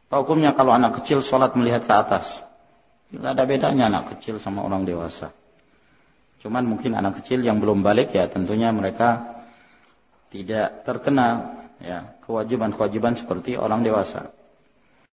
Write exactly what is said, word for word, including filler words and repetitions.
Apa hukumnya kalau anak kecil sholat melihat ke atas? Tidak ada bedanya anak kecil sama orang dewasa. Cuman mungkin anak kecil yang belum balik ya tentunya mereka tidak terkena ya kewajiban-kewajiban seperti orang dewasa.